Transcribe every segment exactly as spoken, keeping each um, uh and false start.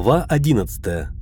Глава одиннадцатая.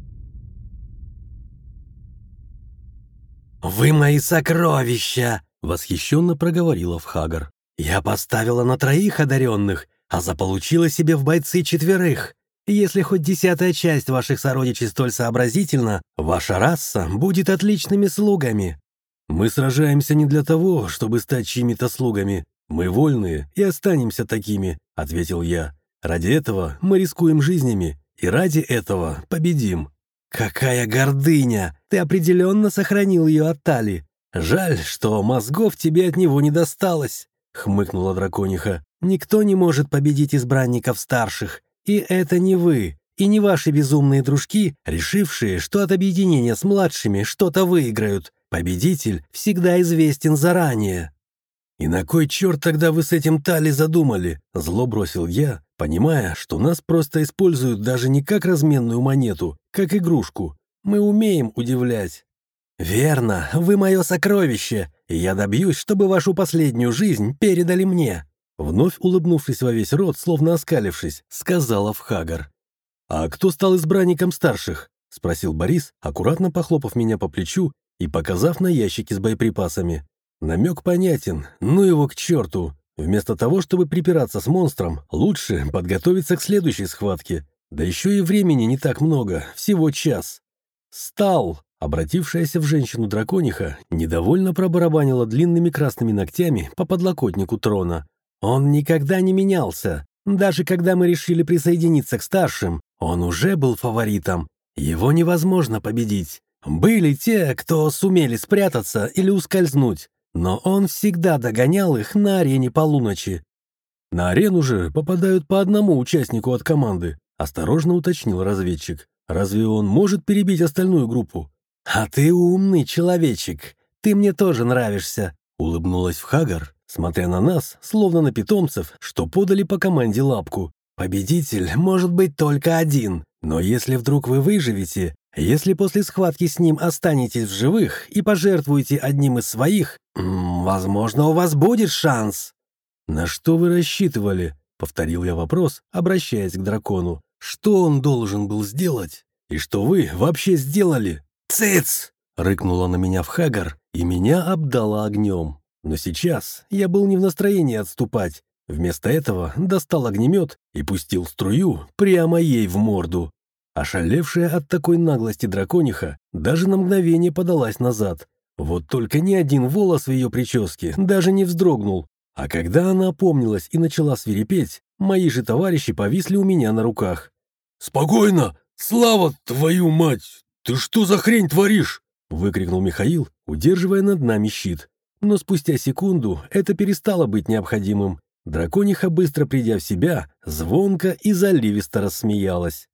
«Вы мои сокровища!» — восхищенно проговорила Вхагар. «Я поставила на троих одаренных, а заполучила себе в бойцы четверых. Если хоть десятая часть ваших сородичей столь сообразительна, ваша раса будет отличными слугами». «Мы сражаемся не для того, чтобы стать чьими-то слугами. Мы вольные и останемся такими», — ответил я. «Ради этого мы рискуем жизнями, и ради этого победим». «Какая гордыня! Ты определенно сохранил ее от Тали. Жаль, что мозгов тебе от него не досталось», — хмыкнула дракониха. «Никто не может победить избранников старших. И это не вы, и не ваши безумные дружки, решившие, что от объединения с младшими что-то выиграют. Победитель всегда известен заранее». «И на кой черт тогда вы с этим Тали задумали?» — зло бросил я, понимая, что нас просто используют даже не как разменную монету, как игрушку. Мы умеем удивлять. «Верно, вы мое сокровище, и я добьюсь, чтобы вашу последнюю жизнь передали мне», вновь улыбнувшись во весь рот, словно оскалившись, сказала Вхагар. «А кто стал избранником старших?» — спросил Борис, аккуратно похлопав меня по плечу и показав на ящики с боеприпасами. Намек понятен, ну его к черту. Вместо того, чтобы припираться с монстром, лучше подготовиться к следующей схватке. Да еще и времени не так много, всего час. «Стал!» — обратившаяся в женщину дракониха недовольно пробарабанила длинными красными ногтями по подлокотнику трона. «Он никогда не менялся. Даже когда мы решили присоединиться к старшим, он уже был фаворитом. Его невозможно победить. Были те, кто сумели спрятаться или ускользнуть, но он всегда догонял их на арене полуночи». «На арену же попадают по одному участнику от команды», — осторожно уточнил разведчик. «Разве он может перебить остальную группу?» «А ты умный человечек. Ты мне тоже нравишься», — улыбнулась Вхагар, смотря на нас, словно на питомцев, что подали по команде лапку. «Победитель может быть только один, но если вдруг вы выживете, если после схватки с ним останетесь в живых и пожертвуете одним из своих, м, возможно, у вас будет шанс». «На что вы рассчитывали?» — повторил я вопрос, обращаясь к дракону. «Что он должен был сделать? И что вы вообще сделали?» «Цыц!» — рыкнула на меня Вхагар, и меня обдала огнем. Но сейчас я был не в настроении отступать. Вместо этого достал огнемет и пустил струю прямо ей в морду. Ошалевшая от такой наглости дракониха даже на мгновение подалась назад. Вот только ни один волос в ее прическе даже не вздрогнул. А когда она опомнилась и начала свирепеть, мои же товарищи повисли у меня на руках. «Спокойно! Слава, твою мать! Ты что за хрень творишь?» — выкрикнул Михаил, удерживая над нами щит. Но спустя секунду это перестало быть необходимым. Дракониха, быстро придя в себя, звонко и заливисто рассмеялась.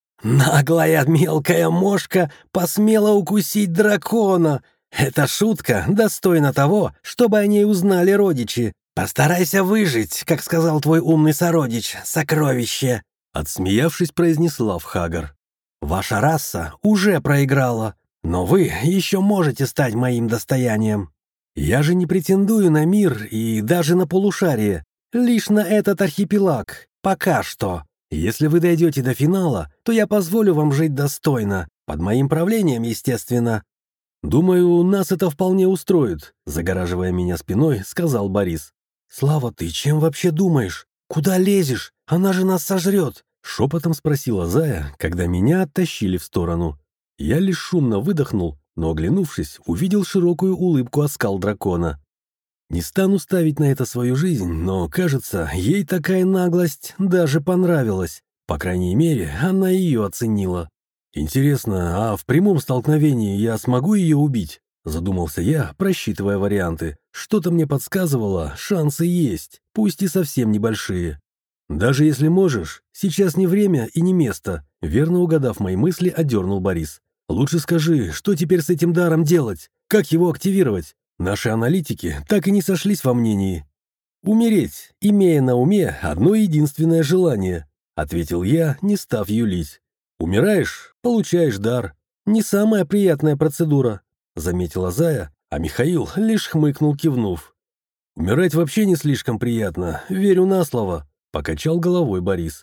«Наглая мелкая мошка посмела укусить дракона! Эта шутка достойна того, чтобы о ней узнали родичи. Постарайся выжить, как сказал твой умный сородич, сокровище!» Отсмеявшись, произнесла Вхагар. «Ваша раса уже проиграла, но вы еще можете стать моим достоянием. Я же не претендую на мир и даже на полушарие, лишь на этот архипелаг, пока что. Если вы дойдете до финала, то я позволю вам жить достойно, под моим правлением, естественно». «Думаю, нас это вполне устроит», — загораживая меня спиной, сказал Борис. «Слава, ты чем вообще думаешь? Куда лезешь? Она же нас сожрет!» — шепотом спросила Зая, когда меня оттащили в сторону. Я лишь шумно выдохнул, но, оглянувшись, увидел широкую улыбку оскал дракона. Не стану ставить на это свою жизнь, но, кажется, ей такая наглость даже понравилась. По крайней мере, она ее оценила. «Интересно, а в прямом столкновении я смогу ее убить?» — задумался я, просчитывая варианты. Что-то мне подсказывало, шансы есть, пусть и совсем небольшие. «Даже если можешь, сейчас не время и не место», — верно угадав мои мысли, одернул Борис. «Лучше скажи, что теперь с этим даром делать? Как его активировать? Наши аналитики так и не сошлись во мнении». «Умереть, имея на уме одно единственное желание», — ответил я, не став юлить. «Умираешь — получаешь дар. Не самая приятная процедура», — заметила Зая, а Михаил лишь хмыкнул, кивнув. «Умирать вообще не слишком приятно, верю на слово», — покачал головой Борис.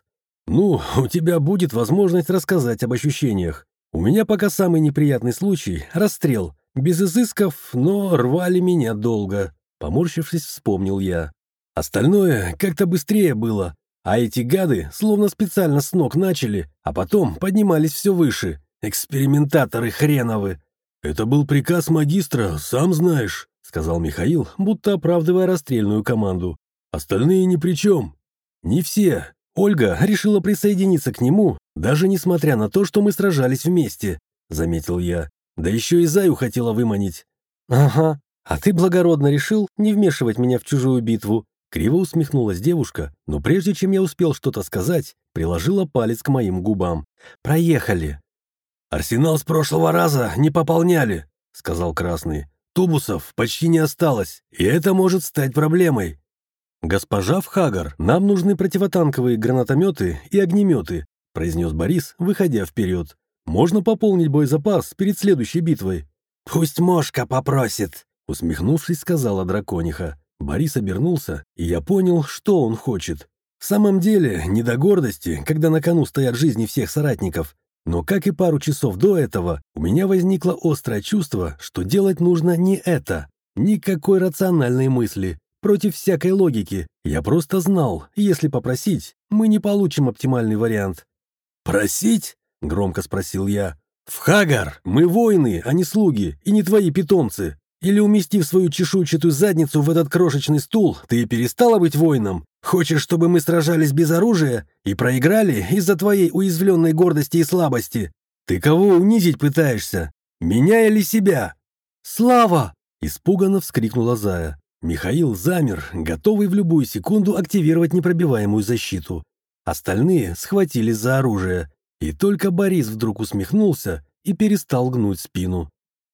Ну, у тебя будет возможность рассказать об ощущениях. У меня пока самый неприятный случай — расстрел. Без изысков, но рвали меня долго. Поморщившись, вспомнил я. Остальное как-то быстрее было. А эти гады словно специально с ног начали, а потом поднимались все выше. Экспериментаторы хреновы. «Это был приказ магистра, сам знаешь», — сказал Михаил, будто оправдывая расстрельную команду. «Остальные ни при чем». «Не все. Ольга решила присоединиться к нему, даже несмотря на то, что мы сражались вместе», — заметил я. «Да еще и Заю хотела выманить». «Ага. А ты благородно решил не вмешивать меня в чужую битву». Криво усмехнулась девушка, но прежде чем я успел что-то сказать, приложила палец к моим губам. «Проехали». «Арсенал с прошлого раза не пополняли», — сказал Красный. «Тубусов почти не осталось, и это может стать проблемой». «Госпожа Вхагар, нам нужны противотанковые гранатометы и огнеметы», — произнес Борис, выходя вперед. «Можно пополнить боезапас перед следующей битвой». «Пусть Мошка попросит», — усмехнувшись, сказала дракониха. Борис обернулся, и я понял, что он хочет. В самом деле, не до гордости, когда на кону стоят жизни всех соратников. Но, как и пару часов до этого, у меня возникло острое чувство, что делать нужно не это. Никакой рациональной мысли. Против всякой логики. Я просто знал, если попросить, мы не получим оптимальный вариант. «Просить?» — громко спросил я. «Вхагар, мы воины, а не слуги, и не твои питомцы. Или, уместив свою чешуйчатую задницу в этот крошечный стул, ты перестала быть воином? Хочешь, чтобы мы сражались без оружия и проиграли из-за твоей уязвленной гордости и слабости? Ты кого унизить пытаешься? Меня или себя?» «Слава!» — испуганно вскрикнула Зая. Михаил замер, готовый в любую секунду активировать непробиваемую защиту. Остальные схватились за оружие, и только Борис вдруг усмехнулся и перестал гнуть спину.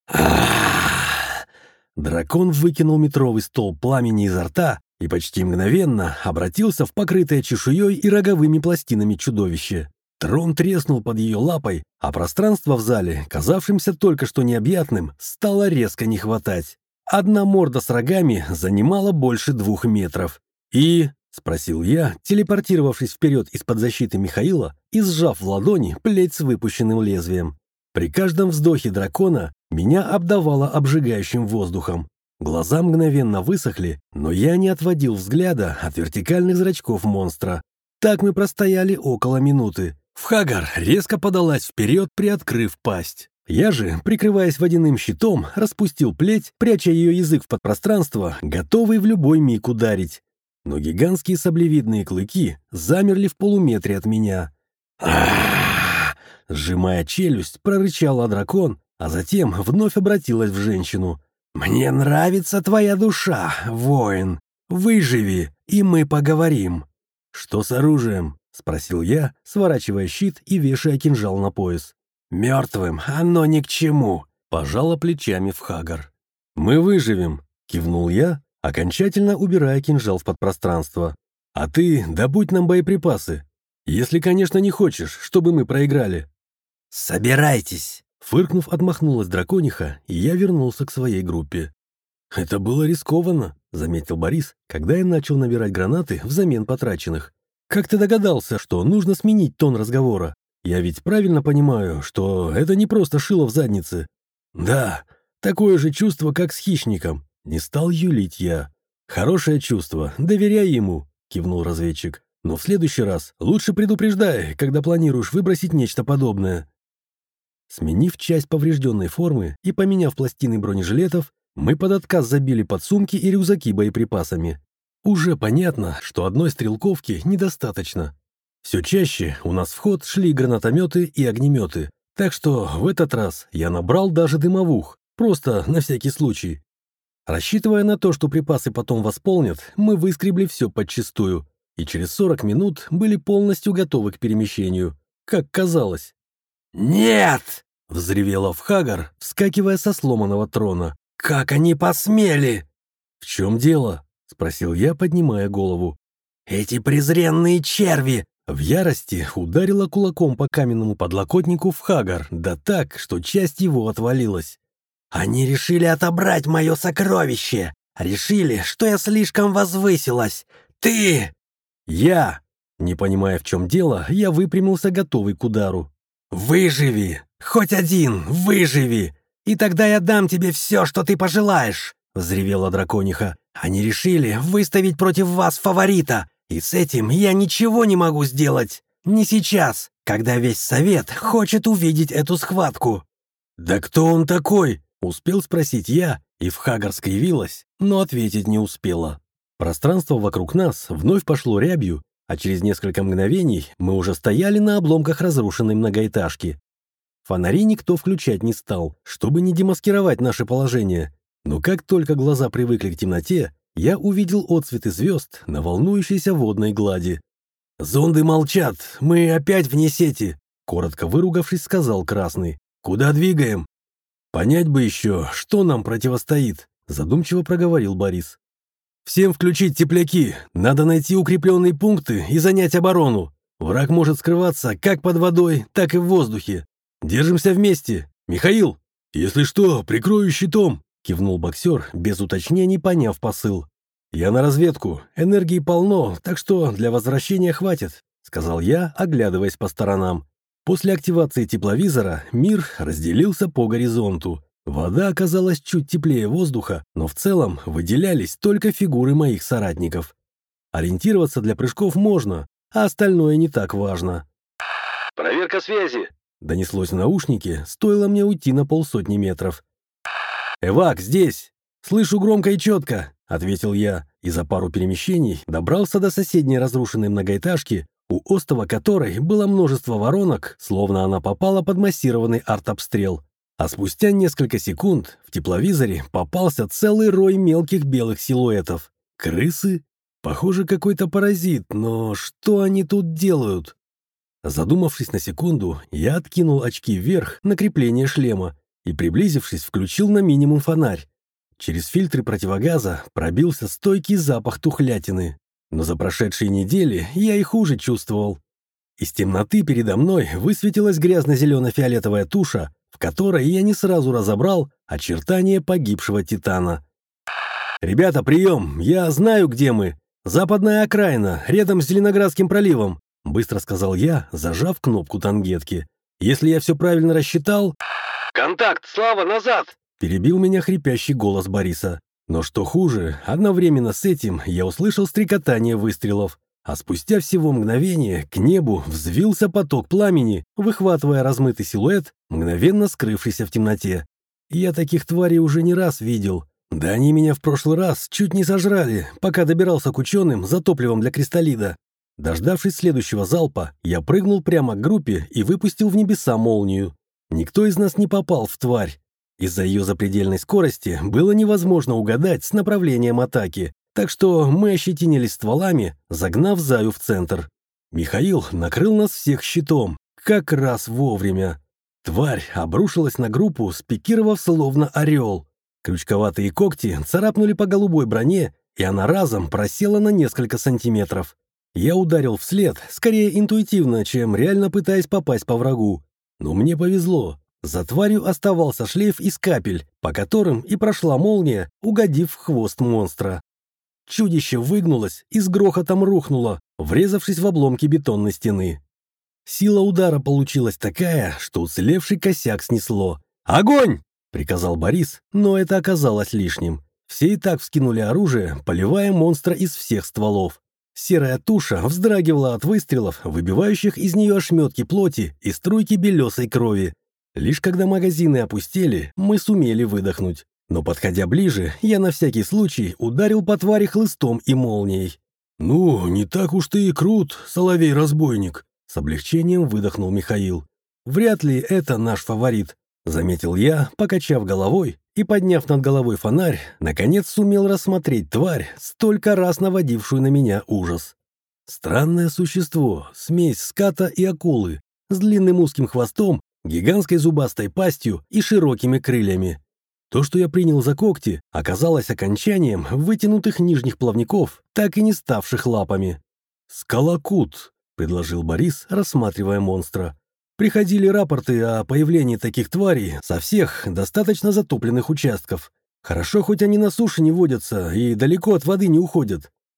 Дракон выкинул метровый столб пламени изо рта и почти мгновенно обратился в покрытое чешуей и роговыми пластинами чудовище. Трон треснул под ее лапой, а пространство в зале, казавшимся только что необъятным, стало резко не хватать. Одна морда с рогами занимала больше двух метров. «И?» — спросил я, телепортировавшись вперед из-под защиты Михаила и сжав в ладони плеть с выпущенным лезвием. При каждом вздохе дракона меня обдавало обжигающим воздухом. Глаза мгновенно высохли, но я не отводил взгляда от вертикальных зрачков монстра. Так мы простояли около минуты. Вхагар резко подалась вперед, приоткрыв пасть. Я же, прикрываясь водяным щитом, распустил плеть, пряча ее язык в подпространство, готовый в любой миг ударить. Но гигантские саблевидные клыки замерли в полуметре от меня. «А-а-а!» Сжимая челюсть, прорычала дракон, а затем вновь обратилась в женщину. «Мне нравится твоя душа, воин. Выживи, и мы поговорим». «Что с оружием?» — спросил я, сворачивая щит и вешая кинжал на пояс. «Мертвым оно ни к чему», — пожала плечами Вхагар. «Мы выживем», — кивнул я, окончательно убирая кинжал в подпространство. «А ты добудь нам боеприпасы. Если, конечно, не хочешь, чтобы мы проиграли». «Собирайтесь!» Фыркнув, отмахнулась дракониха, и я вернулся к своей группе. «Это было рискованно», — заметил Борис, когда я начал набирать гранаты взамен потраченных. «Как ты догадался, что нужно сменить тон разговора? Я ведь правильно понимаю, что это не просто шило в заднице?» «Да, такое же чувство, как с хищником», — не стал юлить я. «Хорошее чувство, доверяй ему», — кивнул разведчик. «Но в следующий раз лучше предупреждай, когда планируешь выбросить нечто подобное». Сменив часть поврежденной формы и поменяв пластины бронежилетов, мы под отказ забили подсумки и рюкзаки боеприпасами. Уже понятно, что одной стрелковки недостаточно. Все чаще у нас в ход шли гранатометы и огнеметы, так что в этот раз я набрал даже дымовух, просто на всякий случай. Рассчитывая на то, что припасы потом восполнят, мы выскребли все подчистую, и через сорок минут были полностью готовы к перемещению, как казалось. «Нет!» — взревела Вхагар, вскакивая со сломанного трона. «Как они посмели!» «В чем дело?» — спросил я, поднимая голову. «Эти презренные черви!» В ярости ударила кулаком по каменному подлокотнику Вхагар, да так, что часть его отвалилась. «Они решили отобрать мое сокровище! Решили, что я слишком возвысилась! Ты!» «Я!» Не понимая, в чем дело, я выпрямился, готовый к удару. «Выживи! Хоть один, выживи! И тогда я дам тебе все, что ты пожелаешь!» — взревела дракониха. «Они решили выставить против вас фаворита, и с этим я ничего не могу сделать. Не сейчас, когда весь совет хочет увидеть эту схватку». «Да кто он такой?» — успел спросить я, и Вхагар скривилась, но ответить не успела. Пространство вокруг нас вновь пошло рябью, а через несколько мгновений мы уже стояли на обломках разрушенной многоэтажки. Фонари никто включать не стал, чтобы не демаскировать наше положение. Но как только глаза привыкли к темноте, я увидел отсветы звезд на волнующейся водной глади. «Зонды молчат, мы опять вне сети», — коротко выругавшись, сказал Красный. «Куда двигаем?» «Понять бы еще, что нам противостоит», — задумчиво проговорил Борис. «Всем включить тепляки, надо найти укрепленные пункты и занять оборону. Враг может скрываться как под водой, так и в воздухе. Держимся вместе. Михаил!» «Если что, прикрою щитом», — кивнул боксер, без уточнений поняв посыл. «Я на разведку. Энергии полно, так что для возвращения хватит», — сказал я, оглядываясь по сторонам. После активации тепловизора мир разделился по горизонту. Вода оказалась чуть теплее воздуха, но в целом выделялись только фигуры моих соратников. Ориентироваться для прыжков можно, а остальное не так важно. «Проверка связи», — донеслось в наушнике, стоило мне уйти на полсотни метров. «Эвак, здесь! Слышу громко и четко!» — ответил я, и за пару перемещений добрался до соседней разрушенной многоэтажки, у остова которой было множество воронок, словно она попала под массированный артобстрел. А спустя несколько секунд в тепловизоре попался целый рой мелких белых силуэтов. Крысы? Похоже, какой-то паразит, но что они тут делают? Задумавшись на секунду, я откинул очки вверх на крепление шлема и, приблизившись, включил на минимум фонарь. Через фильтры противогаза пробился стойкий запах тухлятины. Но за прошедшие недели я и хуже чувствовал. Из темноты передо мной высветилась грязно-зелено-фиолетовая туша, в которой я не сразу разобрал очертания погибшего титана. «Ребята, прием! Я знаю, где мы. Западная окраина, рядом с Зеленоградским проливом», — быстро сказал я, зажав кнопку тангетки. «Если я все правильно рассчитал...» «Контакт! Слава, назад!» — перебил меня хрипящий голос Бориса. Но что хуже, одновременно с этим я услышал стрекотание выстрелов, а спустя всего мгновение к небу взвился поток пламени, выхватывая размытый силуэт, мгновенно скрывшийся в темноте. Я таких тварей уже не раз видел. Да они меня в прошлый раз чуть не сожрали, пока добирался к ученым за топливом для кристаллида. Дождавшись следующего залпа, я прыгнул прямо к группе и выпустил в небеса молнию. Никто из нас не попал в тварь. Из-за ее запредельной скорости было невозможно угадать с направлением атаки, так что мы ощетинились стволами, загнав Заю в центр. Михаил накрыл нас всех щитом, как раз вовремя. Тварь обрушилась на группу, спикировав словно орел. Крючковатые когти царапнули по голубой броне, и она разом просела на несколько сантиметров. Я ударил вслед, скорее интуитивно, чем реально пытаясь попасть по врагу. Но мне повезло. За тварью оставался шлейф из капель, по которым и прошла молния, угодив в хвост монстра. Чудище выгнулось и с грохотом рухнуло, врезавшись в обломки бетонной стены. Сила удара получилась такая, что уцелевший косяк снесло. «Огонь!» — приказал Борис, но это оказалось лишним. Все и так вскинули оружие, поливая монстра из всех стволов. Серая туша вздрагивала от выстрелов, выбивающих из нее ошметки плоти и струйки белесой крови. Лишь когда магазины опустели, мы сумели выдохнуть. Но, подходя ближе, я на всякий случай ударил по твари хлыстом и молнией. «Ну, не так уж ты и крут, соловей-разбойник», — с облегчением выдохнул Михаил. «Вряд ли это наш фаворит», — заметил я, покачав головой и, подняв над головой фонарь, наконец сумел рассмотреть тварь, столько раз наводившую на меня ужас. Странное существо, смесь ската и акулы, с длинным узким хвостом, гигантской зубастой пастью и широкими крыльями. То, что я принял за когти, оказалось окончанием вытянутых нижних плавников, так и не ставших лапами. «Скалокут», — предложил Борис, рассматривая монстра. «Приходили рапорты о появлении таких тварей со всех достаточно затопленных участков. Хорошо, хоть они на суше не водятся и далеко от воды не уходят.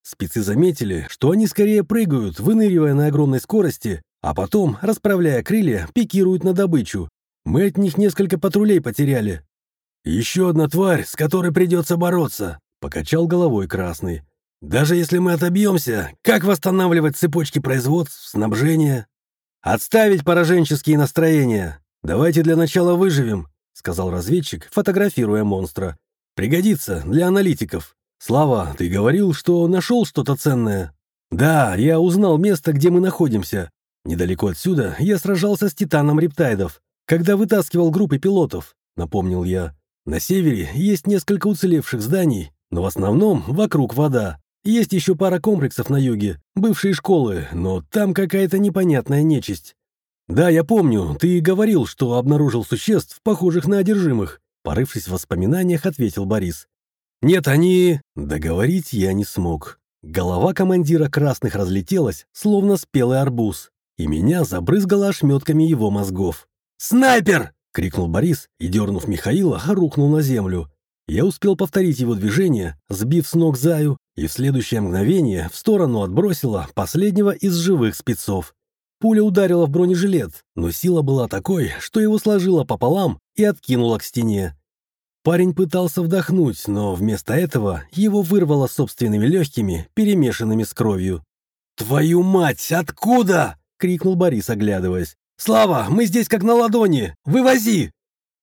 Спецы заметили, что они скорее прыгают, выныривая на огромной скорости, а потом, расправляя крылья, пикируют на добычу. Мы от них несколько патрулей потеряли. «Еще одна тварь, с которой придется бороться», — покачал головой Красный. «Даже если мы отобьемся, как восстанавливать цепочки производств, снабжения?» «Отставить пораженческие настроения. Давайте для начала выживем», — сказал разведчик, фотографируя монстра. «Пригодится для аналитиков. Слава, ты говорил, что нашел что-то ценное?» «Да, я узнал место, где мы находимся. Недалеко отсюда я сражался с титаном рептайдов, когда вытаскивал группы пилотов», — напомнил я. «На севере есть несколько уцелевших зданий, но в основном вокруг вода. Есть еще пара комплексов на юге, бывшие школы, но там какая-то непонятная нечисть». «Да, я помню, ты говорил, что обнаружил существ, похожих на одержимых», — порывшись в воспоминаниях, ответил Борис. «Нет, они...» Договорить я не смог. Голова командира красных разлетелась, словно спелый арбуз, и меня забрызгало ошметками его мозгов. «Снайпер!» — крикнул Борис и, дернув Михаила, рухнул на землю. Я успел повторить его движение, сбив с ног Заю, и в следующее мгновение в сторону отбросило последнего из живых спецов. Пуля ударила в бронежилет, но сила была такой, что его сложило пополам и откинуло к стене. Парень пытался вдохнуть, но вместо этого его вырвало собственными легкими, перемешанными с кровью. «Твою мать, откуда?» — крикнул Борис, оглядываясь. «Слава, мы здесь как на ладони! Вывози!»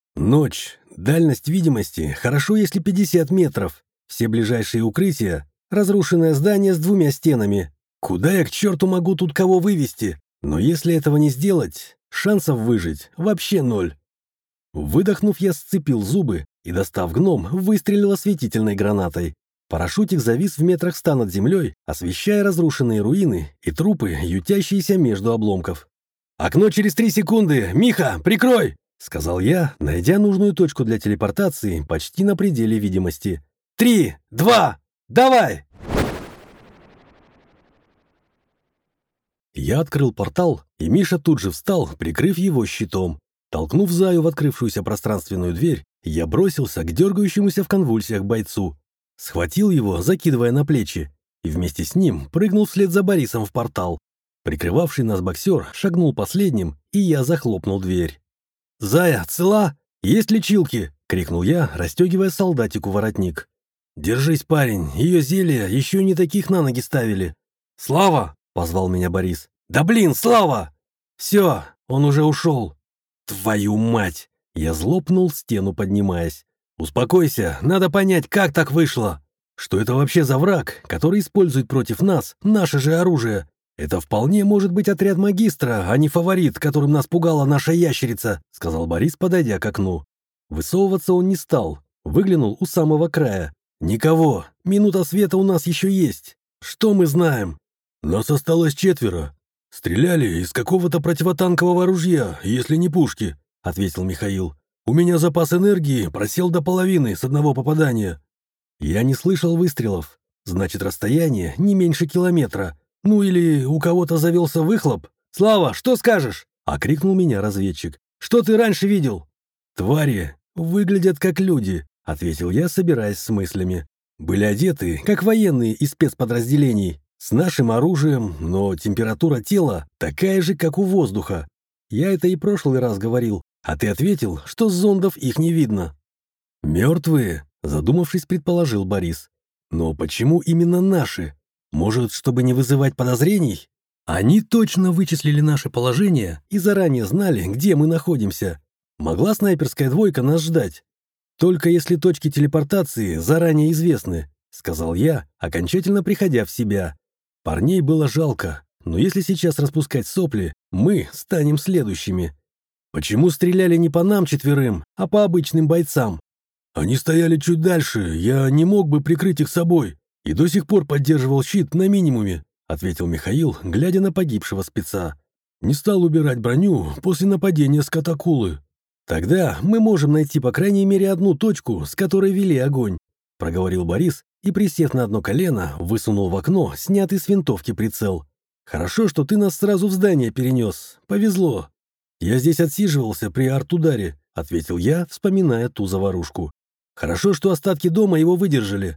Ночь. Дальность видимости хорошо, если пятьдесят метров. Все ближайшие укрытия — разрушенное здание с двумя стенами. Куда я к черту могу тут кого вывести? Но если этого не сделать, шансов выжить вообще ноль. Выдохнув, я сцепил зубы и, достав гном, выстрелил осветительной гранатой. Парашютик завис в метрах ста над землей, освещая разрушенные руины и трупы, ютящиеся между обломков. «Окно через три секунды! Миха, прикрой!» — сказал я, найдя нужную точку для телепортации почти на пределе видимости. «Три! Два! Давай!» Я открыл портал, и Миша тут же встал, прикрыв его щитом. Толкнув Заю в открывшуюся пространственную дверь, я бросился к дергающемуся в конвульсиях бойцу. Схватил его, закидывая на плечи, и вместе с ним прыгнул вслед за Борисом в портал. Прикрывавший нас боксер шагнул последним, и я захлопнул дверь. «Зая, цела? Есть лечилки!» — крикнул я, расстегивая солдатику воротник. «Держись, парень, ее зелья еще не таких на ноги ставили». «Слава!» — позвал меня Борис. «Да блин, Слава!» «Все, он уже ушел». «Твою мать!» — я злопнул стену, поднимаясь. «Успокойся, надо понять, как так вышло. Что это вообще за враг, который использует против нас наше же оружие? Это вполне может быть отряд магистра, а не фаворит, которым нас пугала наша ящерица», — сказал Борис, подойдя к окну. Высовываться он не стал, выглянул у самого края. «Никого, минута света у нас еще есть. Что мы знаем?» «Нас осталось четверо. Стреляли из какого-то противотанкового ружья, если не пушки», — ответил Михаил. «У меня запас энергии просел до половины с одного попадания». «Я не слышал выстрелов. Значит, расстояние не меньше километра. Ну или у кого-то завелся выхлоп. Слава, что скажешь?» — окрикнул меня разведчик. «Что ты раньше видел?» «Твари выглядят как люди», — ответил я, собираясь с мыслями. «Были одеты, как военные из спецподразделений, с нашим оружием, но температура тела такая же, как у воздуха. Я это и прошлый раз говорил, а ты ответил, что с зондов их не видно». «Мертвые», — задумавшись, предположил Борис. «Но почему именно наши? Может, чтобы не вызывать подозрений? Они точно вычислили наше положение и заранее знали, где мы находимся. Могла снайперская двойка нас ждать? Только если точки телепортации заранее известны», — сказал я, окончательно приходя в себя. Парней было жалко, но если сейчас распускать сопли, мы станем следующими. «Почему стреляли не по нам четверым, а по обычным бойцам?» «Они стояли чуть дальше, я не мог бы прикрыть их собой и до сих пор поддерживал щит на минимуме», — ответил Михаил, глядя на погибшего спеца. «Не стал убирать броню после нападения с катакулы». «Тогда мы можем найти по крайней мере одну точку, с которой вели огонь», — проговорил Борис и, присев на одно колено, высунул в окно снятый с винтовки прицел. «Хорошо, что ты нас сразу в здание перенес. Повезло». «Я здесь отсиживался при арт-ударе», — ответил я, вспоминая ту заварушку. «Хорошо, что остатки дома его выдержали».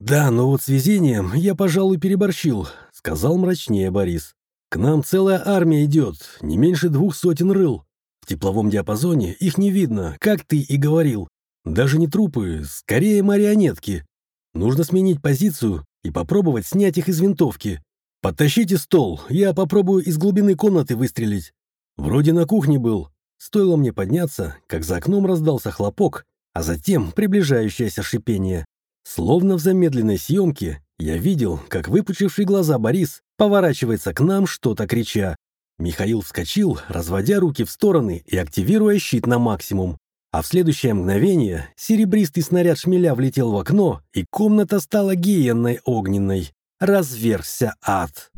«Да, но вот с везением я, пожалуй, переборщил», — сказал мрачнее Борис. «К нам целая армия идет, не меньше двух сотен рыл. В тепловом диапазоне их не видно, как ты и говорил. Даже не трупы, скорее марионетки. Нужно сменить позицию и попробовать снять их из винтовки. Подтащите стол, я попробую из глубины комнаты выстрелить. Вроде на кухне был». Стоило мне подняться, как за окном раздался хлопок, а затем приближающееся шипение. Словно в замедленной съемке я видел, как выпучивший глаза Борис поворачивается к нам, что-то крича. Михаил вскочил, разводя руки в стороны и активируя щит на максимум. А в следующее мгновение серебристый снаряд шмеля влетел в окно, и комната стала гиенной огненной. Разверзся ад.